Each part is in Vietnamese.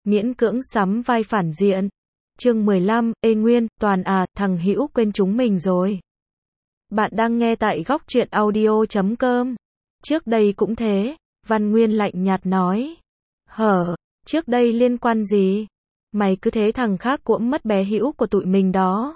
miễn cưỡng sắm vai phản diện. Chương 15, Ê Nguyên, Toàn à, thằng Hữu quên chúng mình rồi. Bạn đang nghe tại góc truyện audio.com. Trước đây cũng thế, Văn Nguyên lạnh nhạt nói. Trước đây liên quan gì? Mày cứ thế thằng khác cũng mất bé Hữu của tụi mình đó.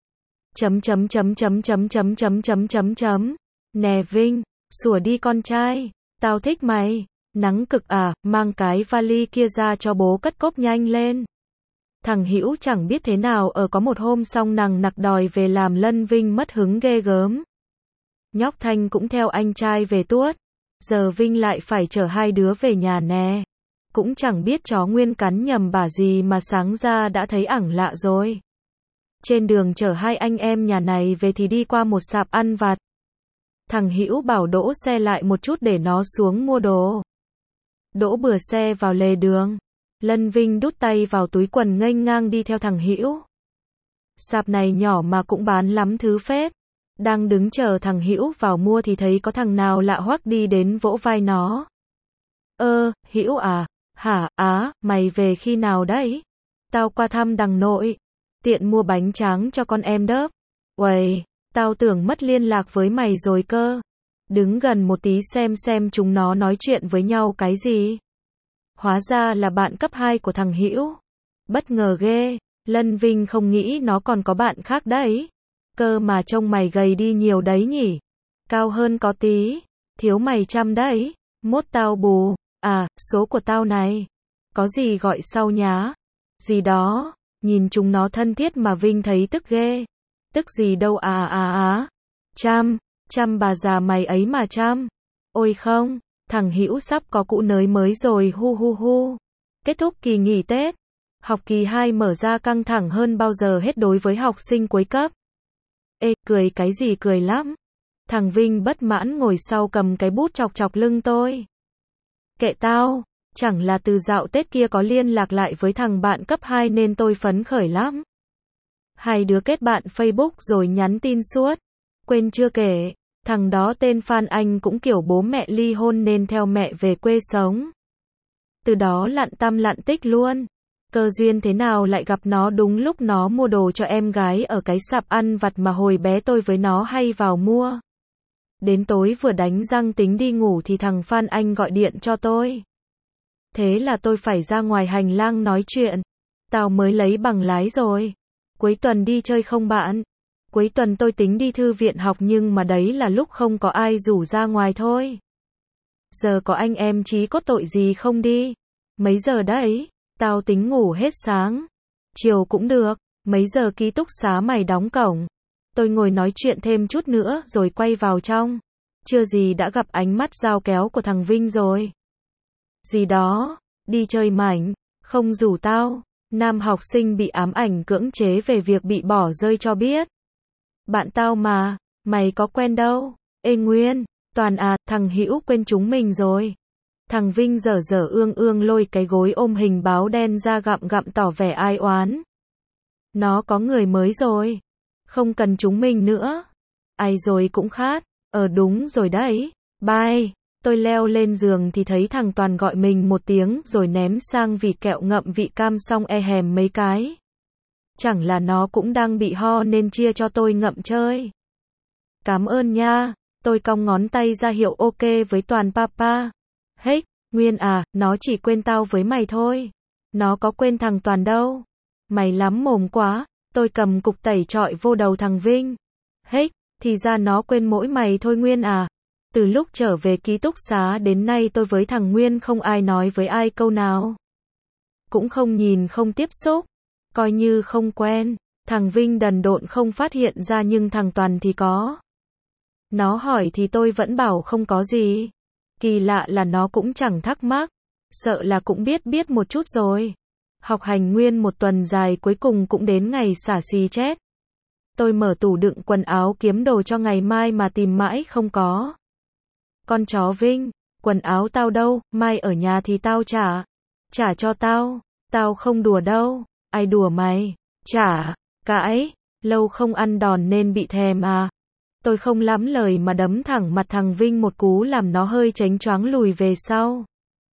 Nè Vinh, sủa đi con trai, tao thích mày. Nắng cực à, mang cái vali kia ra cho bố cất cốp nhanh lên. Thằng Hữu chẳng biết thế nào có một hôm xong nằng nặc đòi về làm Lân Vinh mất hứng ghê gớm. Nhóc Thanh cũng theo anh trai về tuốt. Giờ Vinh lại phải chở hai đứa về nhà nè. Cũng chẳng biết chó Nguyên cắn nhầm bả gì mà sáng ra đã thấy ẳng lạ rồi. Trên đường chở hai anh em nhà này về thì đi qua một sạp ăn vặt. Thằng Hữu bảo đỗ xe lại một chút để nó xuống mua đồ. Đỗ bừa xe vào lề đường. Lân Vinh đút tay vào túi quần nghênh ngang đi theo thằng Hữu. Sạp này nhỏ mà cũng bán lắm thứ phết. Đang đứng chờ thằng Hữu vào mua thì thấy có thằng nào lạ hoắc đi đến vỗ vai nó. Hữu à? Hả? Mày về khi nào đấy? Tao qua thăm đằng nội. Tiện mua bánh tráng cho con em đớp. Uầy, tao tưởng mất liên lạc với mày rồi cơ. Đứng gần một tí xem chúng nó nói chuyện với nhau cái gì. Hóa ra là bạn cấp 2 của thằng Hữu. Bất ngờ ghê, Lân Vinh không nghĩ nó còn có bạn khác đấy. Cơ mà trông mày gầy đi nhiều đấy nhỉ. Cao hơn có tí, thiếu mày chăm đấy. Mốt tao bù. Số của tao này. Có gì gọi sau nhá. Gì đó, nhìn chúng nó thân thiết mà Vinh thấy tức ghê. Tức gì đâu Chăm bà già mày ấy mà chăm. Ôi không, thằng Hữu sắp có cũ nới mới rồi hu. Kết thúc kỳ nghỉ Tết. Học kỳ 2 mở ra căng thẳng hơn bao giờ hết đối với học sinh cuối cấp. Ê, cười cái gì cười lắm. Thằng Vinh bất mãn ngồi sau cầm cái bút chọc lưng tôi. Kệ tao, chẳng là từ dạo Tết kia có liên lạc lại với thằng bạn cấp 2 nên tôi phấn khởi lắm. Hai đứa kết bạn Facebook rồi nhắn tin suốt. Quên chưa kể, thằng đó tên Phan Anh cũng kiểu bố mẹ ly hôn nên theo mẹ về quê sống. Từ đó lặn tăm lặn tích luôn. Cơ duyên thế nào lại gặp nó đúng lúc nó mua đồ cho em gái ở cái sạp ăn vặt mà hồi bé tôi với nó hay vào mua. Đến tối vừa đánh răng tính đi ngủ thì thằng Phan Anh gọi điện cho tôi. Thế là tôi phải ra ngoài hành lang nói chuyện. Tao mới lấy bằng lái rồi. Cuối tuần đi chơi không bạn? Cuối tuần tôi tính đi thư viện học nhưng mà đấy là lúc không có ai rủ ra ngoài thôi. Giờ có anh em chí có tội gì không đi? Mấy giờ đấy? Tao tính ngủ hết sáng. Chiều cũng được. Mấy giờ ký túc xá mày đóng cổng? Tôi ngồi nói chuyện thêm chút nữa rồi quay vào trong. Chưa gì đã gặp ánh mắt dao kéo của thằng Vinh rồi. Gì đó, đi chơi mảnh, không rủ tao. Nam học sinh bị ám ảnh cưỡng chế về việc bị bỏ rơi cho biết. Bạn tao mà, mày có quen đâu. Ê Nguyên, Toàn à, thằng Hữu quên chúng mình rồi. Thằng Vinh dở ương lôi cái gối ôm hình báo đen ra gặm tỏ vẻ ai oán. Nó có người mới rồi. Không cần chúng mình nữa. Ai rồi cũng khát. Đúng rồi đấy. Bye. Tôi leo lên giường thì thấy thằng Toàn gọi mình một tiếng rồi ném sang vỉ kẹo ngậm vị cam xong hèm mấy cái. Chẳng là nó cũng đang bị ho nên chia cho tôi ngậm chơi. Cảm ơn nha. Tôi cong ngón tay ra hiệu ok với Toàn papa. Hey, Nguyên à, nó chỉ quên tao với mày thôi. Nó có quên thằng Toàn đâu. Mày lắm mồm quá. Tôi cầm cục tẩy trọi vô đầu thằng Vinh. Hey, thì ra nó quên mỗi mày thôi Nguyên à. Từ lúc trở về ký túc xá đến nay tôi với thằng Nguyên không ai nói với ai câu nào. Cũng không nhìn không tiếp xúc. Coi như không quen. Thằng Vinh đần độn không phát hiện ra nhưng thằng Toàn thì có. Nó hỏi thì tôi vẫn bảo không có gì. Kỳ lạ là nó cũng chẳng thắc mắc. Sợ là cũng biết một chút rồi. Học hành nguyên một tuần dài cuối cùng cũng đến ngày xả xì chết. Tôi mở tủ đựng quần áo kiếm đồ cho ngày mai mà tìm mãi không có. Con chó Vinh, quần áo tao đâu, mai ở nhà thì tao trả. Trả cho tao, tao không đùa đâu. Ai đùa mày? Trả, cãi, lâu không ăn đòn nên bị thèm à. Tôi không lắm lời mà đấm thẳng mặt thằng Vinh một cú làm nó hơi chánh choáng lùi về sau.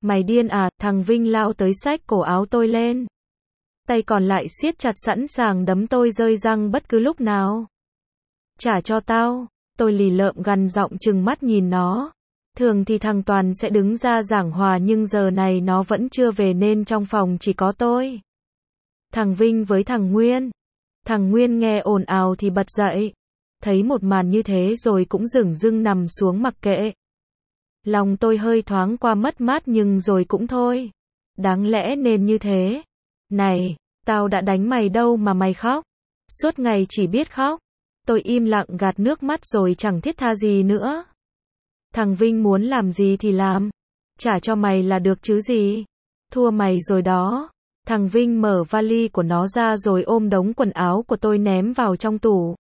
Mày điên à, thằng Vinh lao tới xách cổ áo tôi lên. Tay còn lại siết chặt sẵn sàng đấm tôi rơi răng bất cứ lúc nào. Trả cho tao. Tôi lì lợm gằn giọng trừng mắt nhìn nó. Thường thì thằng Toàn sẽ đứng ra giảng hòa nhưng giờ này nó vẫn chưa về nên trong phòng chỉ có tôi. Thằng Vinh với thằng Nguyên. Thằng Nguyên nghe ồn ào thì bật dậy. Thấy một màn như thế rồi cũng dửng dưng nằm xuống mặc kệ. Lòng tôi hơi thoáng qua mất mát nhưng rồi cũng thôi. Đáng lẽ nên như thế. Này, tao đã đánh mày đâu mà mày khóc. Suốt ngày chỉ biết khóc. Tôi im lặng gạt nước mắt rồi chẳng thiết tha gì nữa. Thằng Vinh muốn làm gì thì làm. Trả cho mày là được chứ gì. Thua mày rồi đó. Thằng Vinh mở vali của nó ra rồi ôm đống quần áo của tôi ném vào trong tủ.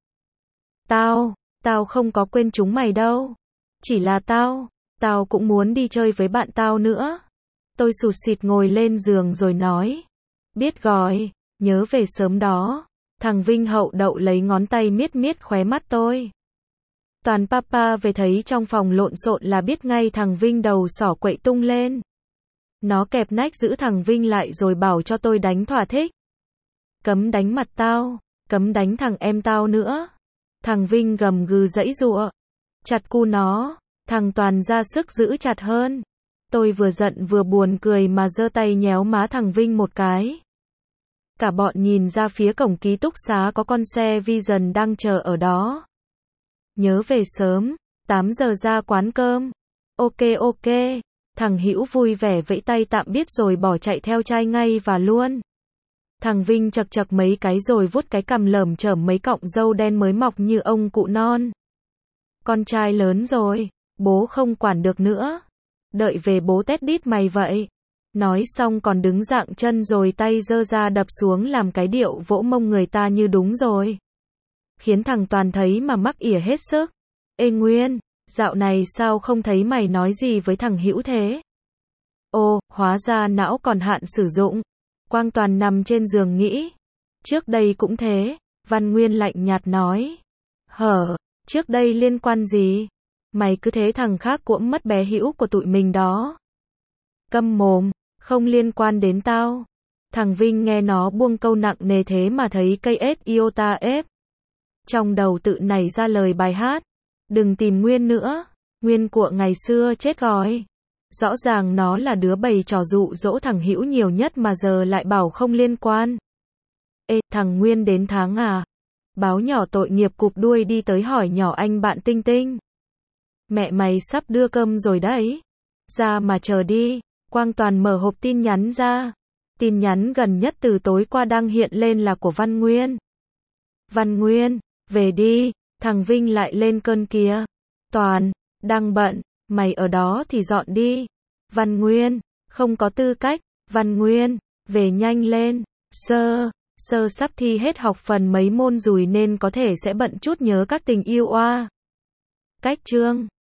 Tao không có quên chúng mày đâu. Chỉ là tao cũng muốn đi chơi với bạn tao nữa. Tôi sụt sịt ngồi lên giường rồi nói. Biết rồi, nhớ về sớm đó. Thằng Vinh hậu đậu lấy ngón tay miết miết khóe mắt tôi. Toàn papa về thấy trong phòng lộn xộn là biết ngay thằng Vinh đầu xỏ quậy tung lên. Nó kẹp nách giữ thằng Vinh lại rồi bảo cho tôi đánh thỏa thích. Cấm đánh mặt tao, cấm đánh thằng em tao nữa. Thằng Vinh gầm gừ giãy giụa. Chặt cu nó, thằng Toàn ra sức giữ chặt hơn. Tôi vừa giận vừa buồn cười mà giơ tay nhéo má thằng Vinh một cái. Cả bọn nhìn ra phía cổng ký túc xá có con xe Vision đang chờ ở đó. Nhớ về sớm, 8 giờ ra quán cơm. Ok. Thằng Hữu vui vẻ vẫy tay tạm biệt rồi bỏ chạy theo trai ngay và luôn. Thằng Vinh chật chật mấy cái rồi vuốt cái cằm lởm chởm mấy cọng râu đen mới mọc như ông cụ non. Con trai lớn rồi, bố không quản được nữa. Đợi về bố tét đít mày vậy. Nói xong còn đứng dạng chân rồi tay giơ ra đập xuống làm cái điệu vỗ mông người ta như đúng rồi. Khiến thằng Toàn thấy mà mắc ỉa hết sức. Ê Nguyên, dạo này sao không thấy mày nói gì với thằng Hữu thế? Ồ, hóa ra não còn hạn sử dụng. Quang Toàn nằm trên giường nghĩ. Trước đây cũng thế, Văn Nguyên lạnh nhạt nói. Trước đây liên quan gì? Mày cứ thế thằng khác cũng mất bé Hữu của tụi mình đó. Câm mồm, không liên quan đến tao. Thằng Vinh nghe nó buông câu nặng nề thế mà thấy cây ếch iota ép. Trong đầu tự nảy ra lời bài hát. Đừng tìm Nguyên nữa, Nguyên của ngày xưa chết rồi. Rõ ràng nó là đứa bày trò dụ dỗ thằng Hữu nhiều nhất mà giờ lại bảo không liên quan. Ê, thằng Nguyên đến tháng à? Báo nhỏ tội nghiệp cụp đuôi đi tới hỏi nhỏ anh bạn Tinh Tinh. Mẹ mày sắp đưa cơm rồi đấy. Ra mà chờ đi. Quang Toàn mở hộp tin nhắn ra. Tin nhắn gần nhất từ tối qua đang hiện lên là của Văn Nguyên. Văn Nguyên, về đi, thằng Vinh lại lên cơn kia. Toàn, đang bận, mày ở đó thì dọn đi. Văn Nguyên, không có tư cách. Văn Nguyên, về nhanh lên. Sơ sắp thi hết học phần mấy môn rồi nên có thể sẽ bận chút nhớ các tình yêu oa. Cách chương